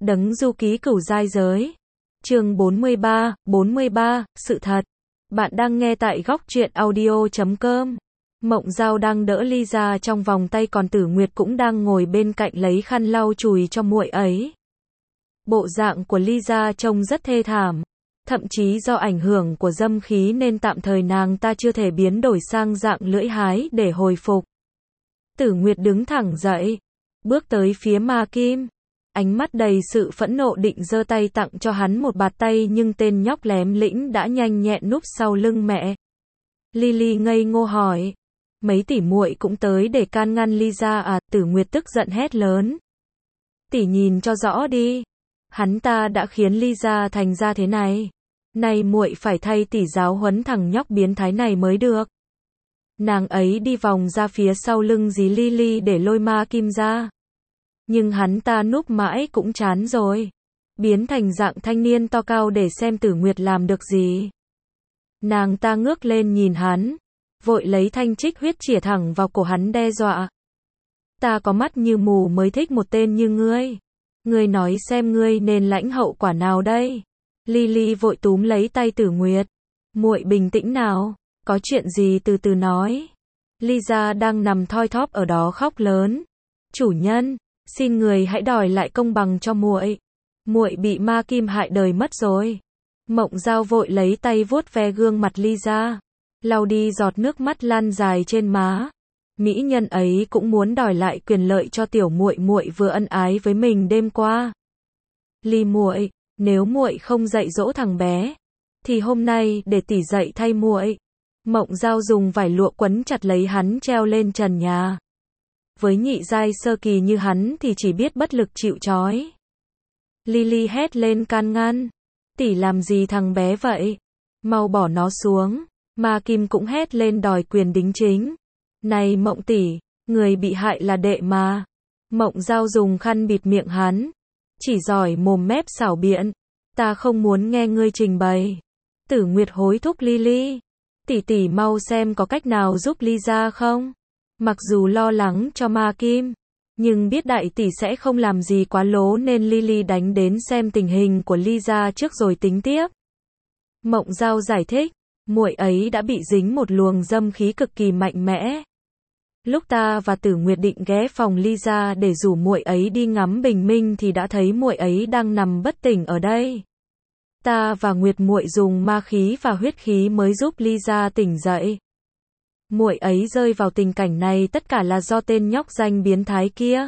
Đấng du ký cửu giai giới. Chương 43, sự thật. Bạn đang nghe tại góc truyện audio.com. Mộng Dao đang đỡ Lisa trong vòng tay, còn Tử Nguyệt cũng đang ngồi bên cạnh lấy khăn lau chùi cho muội ấy. Bộ dạng của Lisa trông rất thê thảm. Thậm chí do ảnh hưởng của dâm khí nên tạm thời nàng ta chưa thể biến đổi sang dạng lưỡi hái để hồi phục. Tử Nguyệt đứng thẳng dậy, bước tới phía Ma Kim. Ánh mắt đầy sự phẫn nộ định giơ tay tặng cho hắn một bạt tay, nhưng tên nhóc lém lĩnh đã nhanh nhẹn núp sau lưng mẹ. Lily ngây ngô hỏi, mấy tỷ muội cũng tới để can ngăn Lisa à? Tử Nguyệt tức giận hét lớn. Tỷ nhìn cho rõ đi, hắn ta đã khiến Lisa thành ra thế này. Nay muội phải thay tỷ giáo huấn thằng nhóc biến thái này mới được. Nàng ấy đi vòng ra phía sau lưng dí Lily để lôi Ma Kim ra. Nhưng hắn ta núp mãi cũng chán rồi. Biến thành dạng thanh niên to cao để xem Tử Nguyệt làm được gì. Nàng ta ngước lên nhìn hắn, vội lấy thanh trích huyết chĩa thẳng vào cổ hắn đe dọa. Ta có mắt như mù mới thích một tên như ngươi. Ngươi nói xem ngươi nên lãnh hậu quả nào đây? Lily vội túm lấy tay Tử Nguyệt. Muội bình tĩnh nào, có chuyện gì từ từ nói. Lisa đang nằm thoi thóp ở đó khóc lớn. Chủ nhân, xin người hãy đòi lại công bằng cho muội. Muội bị Ma Kim hại đời mất rồi. Mộng Dao vội lấy tay vuốt ve gương mặt Lisa, lau đi giọt nước mắt lan dài trên má. Mỹ nhân ấy cũng muốn đòi lại quyền lợi cho tiểu muội muội vừa ân ái với mình đêm qua. Ly muội, nếu muội không dạy dỗ thằng bé, thì hôm nay để tỷ dạy thay muội. Mộng Dao dùng vải lụa quấn chặt lấy hắn treo lên trần nhà. Với nhị giai sơ kỳ như hắn thì chỉ biết bất lực chịu trói. Lily hét lên can ngăn. Tỷ làm gì thằng bé vậy? Mau bỏ nó xuống. Ma Kim cũng hét lên đòi quyền đính chính. Này Mộng tỷ, người bị hại là đệ mà. Mộng Dao dùng khăn bịt miệng hắn. Chỉ giỏi mồm mép xảo biện. Ta không muốn nghe ngươi trình bày. Tử Nguyệt hối thúc Lily. Tỷ mau xem có cách nào giúp Lisa không? Mặc dù lo lắng cho Ma Kim, nhưng biết đại tỷ sẽ không làm gì quá lố nên Lily đánh đến xem tình hình của Lisa trước rồi tính tiếp. Mộng Dao giải thích, muội ấy đã bị dính một luồng dâm khí cực kỳ mạnh mẽ. Lúc ta và Tử Nguyệt định ghé phòng Lisa để rủ muội ấy đi ngắm bình minh thì đã thấy muội ấy đang nằm bất tỉnh ở đây. Ta và Nguyệt muội dùng ma khí và huyết khí mới giúp Lisa tỉnh dậy. Muội ấy rơi vào tình cảnh này tất cả là do tên nhóc danh biến thái kia.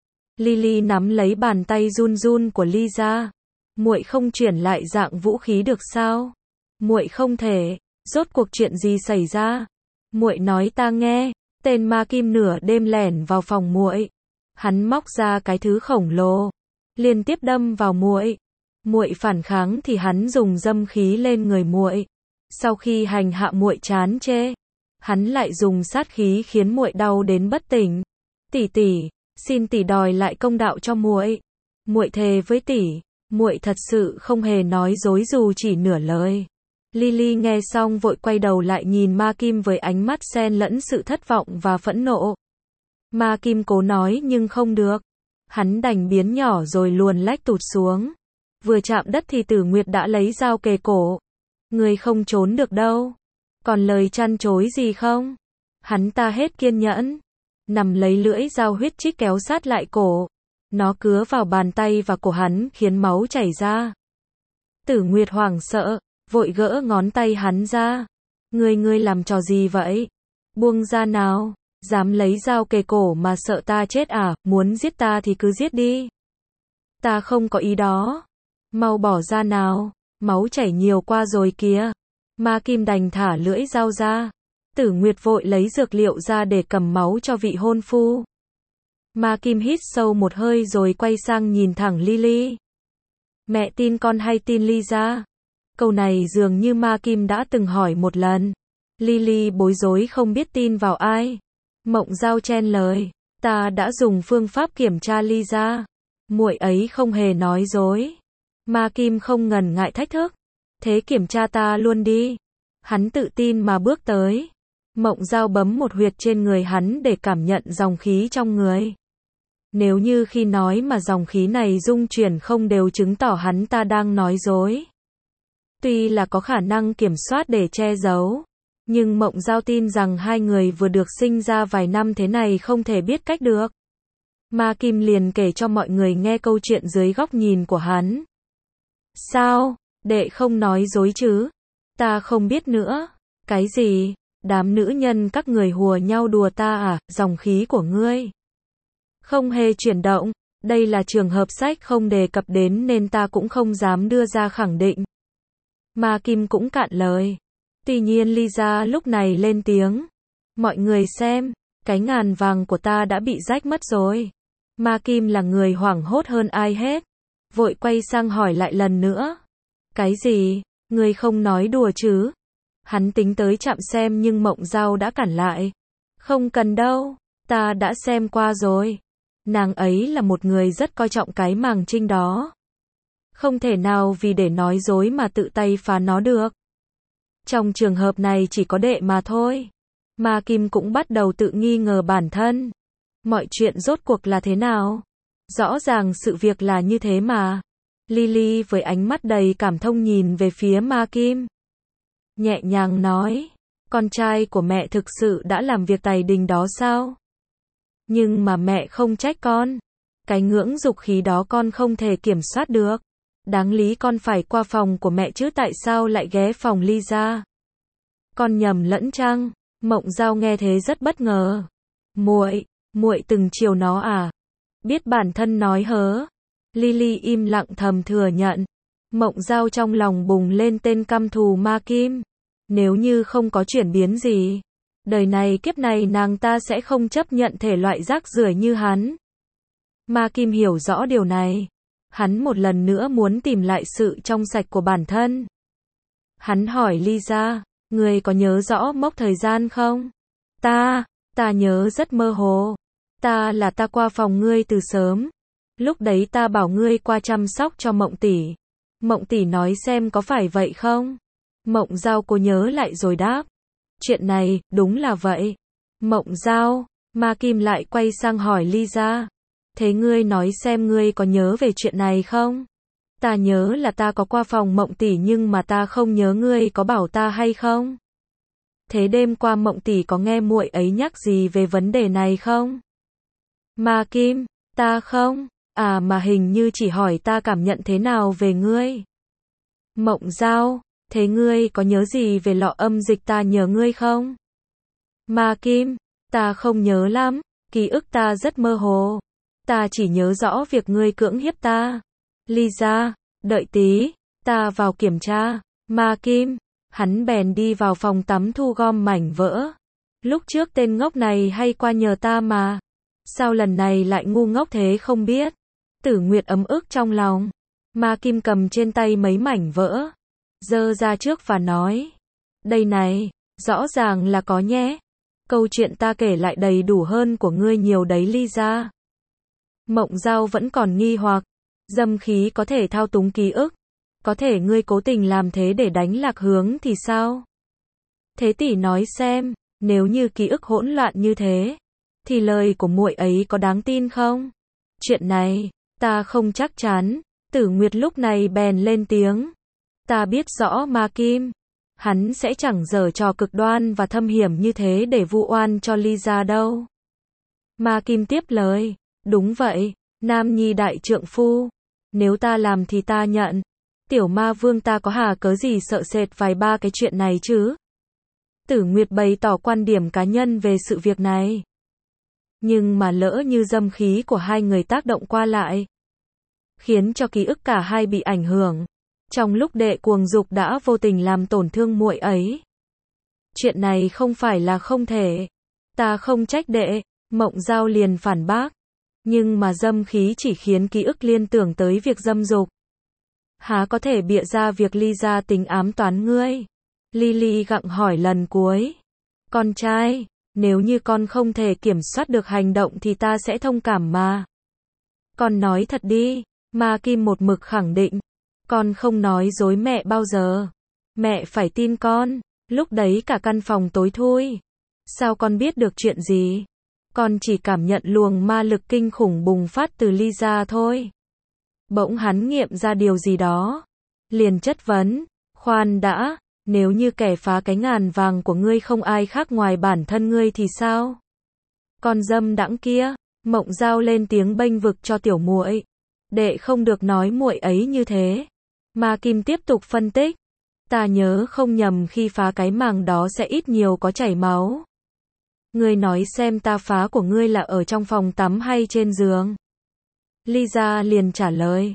Lily nắm lấy bàn tay run run của Lisa. Muội không chuyển lại dạng vũ khí được sao? Muội không thể. Rốt cuộc chuyện gì xảy ra? Muội nói ta nghe. Tên Ma Kim nửa đêm lẻn vào phòng muội. Hắn móc ra cái thứ khổng lồ, liên tiếp đâm vào muội. Muội phản kháng thì hắn dùng dâm khí lên người muội. Sau khi hành hạ muội chán chê, hắn lại dùng sát khí khiến muội đau đến bất tỉnh. Tỷ, xin tỷ đòi lại công đạo cho muội. Muội thề với tỷ, muội thật sự không hề nói dối dù chỉ nửa lời. Lily nghe xong vội quay đầu lại nhìn Ma Kim với ánh mắt xen lẫn sự thất vọng và phẫn nộ. Ma Kim cố nói nhưng không được. Hắn đành biến nhỏ rồi luồn lách tụt xuống. Vừa chạm đất thì Tử Nguyệt đã lấy dao kề cổ. Người không trốn được đâu. Còn lời chăn chối gì không? Hắn ta hết kiên nhẫn, nằm lấy lưỡi dao huyết trích kéo sát lại cổ. Nó cứa vào bàn tay và cổ hắn khiến máu chảy ra. Tử Nguyệt hoảng sợ, vội gỡ ngón tay hắn ra. Ngươi làm trò gì vậy? Buông ra nào, dám lấy dao kề cổ mà sợ ta chết à? Muốn giết ta thì cứ giết đi. Ta không có ý đó. Mau bỏ ra nào, máu chảy nhiều qua rồi kìa. Ma Kim đành thả lưỡi dao ra. Tử Nguyệt vội lấy dược liệu ra để cầm máu cho vị hôn phu. Ma Kim hít sâu một hơi rồi quay sang nhìn thẳng Lily. Mẹ tin con hay tin Lisa? Câu này dường như Ma Kim đã từng hỏi một lần. Lily bối rối không biết tin vào ai. Mộng Dao chen lời. Ta đã dùng phương pháp kiểm tra Lisa. Muội ấy không hề nói dối. Ma Kim không ngần ngại thách thức. Thế kiểm tra ta luôn đi. Hắn tự tin mà bước tới. Mộng Dao bấm một huyệt trên người hắn để cảm nhận dòng khí trong người. Nếu như khi nói mà dòng khí này dung chuyển không đều chứng tỏ hắn ta đang nói dối. Tuy là có khả năng kiểm soát để che giấu, nhưng Mộng Giao tin rằng hai người vừa được sinh ra vài năm thế này không thể biết cách được. Ma Kim liền kể cho mọi người nghe câu chuyện dưới góc nhìn của hắn. Sao, đệ không nói dối chứ? Ta không biết nữa. Cái gì? Đám nữ nhân các người hùa nhau đùa ta à? Dòng khí của ngươi không hề chuyển động. Đây là trường hợp sách không đề cập đến nên ta cũng không dám đưa ra khẳng định. Ma Kim cũng cạn lời. Tuy nhiên Lisa lúc này lên tiếng. Mọi người xem, cái ngàn vàng của ta đã bị rách mất rồi. Ma Kim là người hoảng hốt hơn ai hết. Vội quay sang hỏi lại lần nữa. Cái gì? Ngươi không nói đùa chứ? Hắn tính tới chạm xem nhưng Mộng Giao đã cản lại. Không cần đâu, ta đã xem qua rồi. Nàng ấy là một người rất coi trọng cái màng trinh đó. Không thể nào vì để nói dối mà tự tay phá nó được. Trong trường hợp này chỉ có đệ mà thôi. Ma Kim cũng bắt đầu tự nghi ngờ bản thân. Mọi chuyện rốt cuộc là thế nào? Rõ ràng sự việc là như thế mà. Lily với ánh mắt đầy cảm thông nhìn về phía Ma Kim. Nhẹ nhàng nói, con trai của mẹ thực sự đã làm việc tày đình đó sao? Nhưng mà mẹ không trách con. Cái ngưỡng dục khí đó con không thể kiểm soát được. Đáng lý con phải qua phòng của mẹ chứ tại sao lại ghé phòng Lisa? Con nhầm lẫn chăng? Mộng Giao nghe thế rất bất ngờ. Muội từng chiều nó à? Biết bản thân nói hớ. Lily im lặng thầm thừa nhận. Mộng Giao trong lòng bùng lên tên căm thù Ma Kim. Nếu như không có chuyển biến gì, đời này kiếp này nàng ta sẽ không chấp nhận thể loại rác rưởi như hắn. Ma Kim hiểu rõ điều này. Hắn một lần nữa muốn tìm lại sự trong sạch của bản thân. Hắn hỏi Lisa, ngươi có nhớ rõ mốc thời gian không? Ta nhớ rất mơ hồ. Ta qua phòng ngươi từ sớm. Lúc đấy ta bảo ngươi qua chăm sóc cho Mộng tỷ. Mộng tỷ nói xem có phải vậy không? Mộng Giao cô nhớ lại rồi đáp. Chuyện này, đúng là vậy. Mộng Giao, Ma Kim lại quay sang hỏi Lisa. Thế ngươi nói xem ngươi có nhớ về chuyện này không? Ta nhớ là ta có qua phòng Mộng tỷ nhưng mà ta không nhớ ngươi có bảo ta hay không? Thế đêm qua Mộng tỷ có nghe muội ấy nhắc gì về vấn đề này không? Ma Kim, ta không. À mà hình như chỉ hỏi ta cảm nhận thế nào về ngươi. Mộng Giao, thế ngươi có nhớ gì về lọ âm dịch ta nhờ ngươi không? Ma Kim, ta không nhớ lắm, ký ức ta rất mơ hồ. Ta chỉ nhớ rõ việc ngươi cưỡng hiếp ta. Lisa, đợi tí, ta vào kiểm tra. Ma Kim, hắn bèn đi vào phòng tắm thu gom mảnh vỡ. Lúc trước tên ngốc này hay qua nhờ ta mà. Sao lần này lại ngu ngốc thế không biết? Tử Nguyệt ấm ức trong lòng. Ma Kim cầm trên tay mấy mảnh vỡ, giơ ra trước và nói. Đây này, rõ ràng là có nhé. Câu chuyện ta kể lại đầy đủ hơn của ngươi nhiều đấy Lisa. Mộng Giao vẫn còn nghi hoặc. Dâm khí có thể thao túng ký ức. Có thể ngươi cố tình làm thế để đánh lạc hướng thì sao? Thế tỷ nói xem, nếu như ký ức hỗn loạn như thế, thì lời của muội ấy có đáng tin không? Chuyện này, ta không chắc chắn. Tử Nguyệt lúc này bèn lên tiếng. Ta biết rõ Ma Kim. Hắn sẽ chẳng giở trò cực đoan và thâm hiểm như thế để vu oan cho Lisa đâu. Ma Kim tiếp lời. Đúng vậy, nam nhi đại trượng phu. Nếu ta làm thì ta nhận. Tiểu ma vương ta có hà cớ gì sợ sệt vài ba cái chuyện này chứ? Tử Nguyệt bày tỏ quan điểm cá nhân về sự việc này. Nhưng mà lỡ như dâm khí của hai người tác động qua lại, khiến cho ký ức cả hai bị ảnh hưởng. Trong lúc đệ cuồng dục đã vô tình làm tổn thương muội ấy. Chuyện này không phải là không thể. Ta không trách đệ, Mộng Giao liền phản bác. Nhưng mà dâm khí chỉ khiến ký ức liên tưởng tới việc dâm dục. Há có thể bịa ra việc Lisa tính ám toán ngươi? Lily gặng hỏi lần cuối. Con trai, nếu như con không thể kiểm soát được hành động thì ta sẽ thông cảm mà. Con nói thật đi. Ma Kim một mực khẳng định. Con không nói dối mẹ bao giờ. Mẹ phải tin con. Lúc đấy cả căn phòng tối thui. Sao con biết được chuyện gì? Con chỉ cảm nhận luồng ma lực kinh khủng bùng phát từ Lisa thôi. Bỗng hắn nghiệm ra điều gì đó. Liền chất vấn, khoan đã, nếu như kẻ phá cái ngàn vàng của ngươi không ai khác ngoài bản thân ngươi thì sao? Con dâm đãng kia, Mộng Dao lên tiếng bênh vực cho tiểu muội. Đệ không được nói muội ấy như thế. Ma Kim tiếp tục phân tích. Ta nhớ không nhầm khi phá cái màng đó sẽ ít nhiều có chảy máu. Ngươi nói xem ta phá của ngươi là ở trong phòng tắm hay trên giường? Lisa liền trả lời.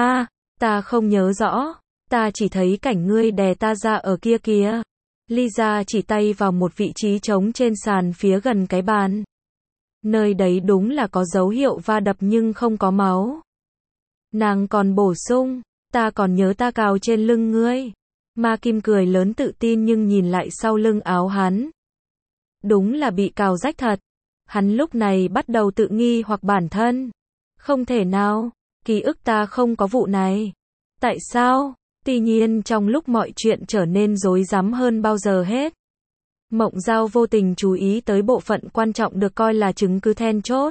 Ta không nhớ rõ. Ta chỉ thấy cảnh ngươi đè ta ra ở kia kìa. Lisa chỉ tay vào một vị trí trống trên sàn phía gần cái bàn. Nơi đấy đúng là có dấu hiệu va đập nhưng không có máu. Nàng còn bổ sung, ta còn nhớ ta cào trên lưng ngươi. Ma Kim cười lớn tự tin nhưng nhìn lại sau lưng áo hắn. Đúng là bị cào rách thật. Hắn lúc này bắt đầu tự nghi hoặc bản thân. Không thể nào, ký ức ta không có vụ này. Tại sao? Tuy nhiên trong lúc mọi chuyện trở nên rối rắm hơn bao giờ hết, Mộng Dao vô tình chú ý tới bộ phận quan trọng được coi là chứng cứ then chốt.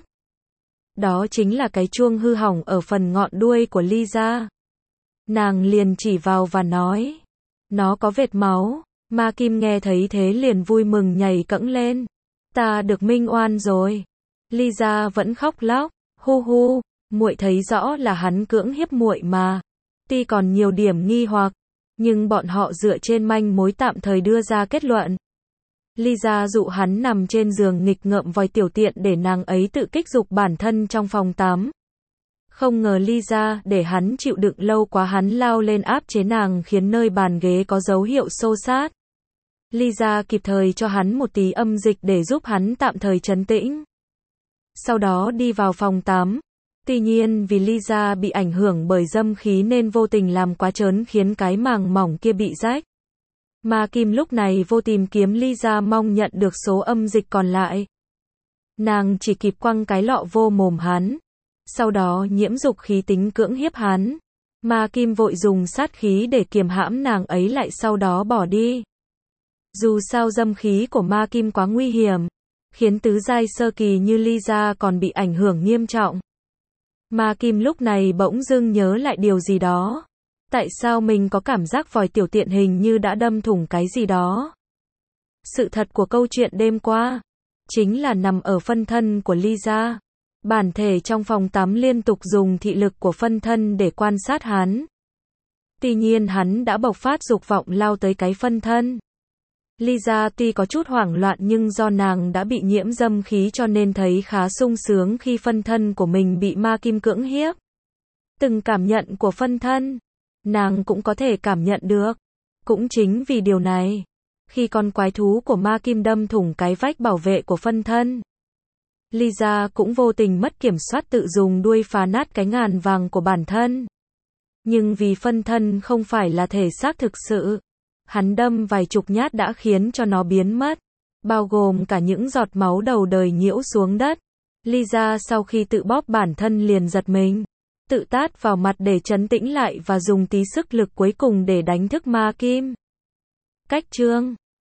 Đó chính là cái chuông hư hỏng ở phần ngọn đuôi của Lisa. Nàng liền chỉ vào và nói, nó có vệt máu. Ma Kim nghe thấy thế liền vui mừng nhảy cẫng lên. Ta được minh oan rồi. Lisa vẫn khóc lóc, hu hu, muội thấy rõ là hắn cưỡng hiếp muội mà. Tuy còn nhiều điểm nghi hoặc, nhưng bọn họ dựa trên manh mối tạm thời đưa ra kết luận. Lisa dụ hắn nằm trên giường nghịch ngợm vòi tiểu tiện để nàng ấy tự kích dục bản thân trong phòng tắm. Không ngờ Lisa để hắn chịu đựng lâu quá, hắn lao lên áp chế nàng khiến nơi bàn ghế có dấu hiệu xô xát. Lisa kịp thời cho hắn một tí âm dịch để giúp hắn tạm thời trấn tĩnh. Sau đó đi vào phòng tắm. Tuy nhiên vì Lisa bị ảnh hưởng bởi dâm khí nên vô tình làm quá trớn khiến cái màng mỏng kia bị rách. Ma Kim lúc này vô tìm kiếm Lisa mong nhận được số âm dịch còn lại. Nàng chỉ kịp quăng cái lọ vô mồm hắn. Sau đó nhiễm dục khí tính cưỡng hiếp hắn. Ma Kim vội dùng sát khí để kiềm hãm nàng ấy lại sau đó bỏ đi. Dù sao dâm khí của Ma Kim quá nguy hiểm, khiến tứ giai sơ kỳ như Lisa còn bị ảnh hưởng nghiêm trọng. Ma Kim lúc này bỗng dưng nhớ lại điều gì đó. Tại sao mình có cảm giác vòi tiểu tiện hình như đã đâm thủng cái gì đó? Sự thật của câu chuyện đêm qua chính là nằm ở phân thân của Lisa. Bản thể trong phòng tắm liên tục dùng thị lực của phân thân để quan sát hắn. Tuy nhiên hắn đã bộc phát dục vọng lao tới cái phân thân. Lisa tuy có chút hoảng loạn nhưng do nàng đã bị nhiễm dâm khí cho nên thấy khá sung sướng khi phân thân của mình bị Ma Kim cưỡng hiếp. Từng cảm nhận của phân thân, nàng cũng có thể cảm nhận được. Cũng chính vì điều này, khi con quái thú của Ma Kim đâm thủng cái vách bảo vệ của phân thân, Lisa cũng vô tình mất kiểm soát tự dùng đuôi phá nát cái ngàn vàng của bản thân. Nhưng vì phân thân không phải là thể xác thực sự, hắn đâm vài chục nhát đã khiến cho nó biến mất, bao gồm cả những giọt máu đầu đời nhiễu xuống đất. Lisa sau khi tự bóp bản thân liền giật mình, tự tát vào mặt để trấn tĩnh lại và dùng tí sức lực cuối cùng để đánh thức Ma Kim. Cách chương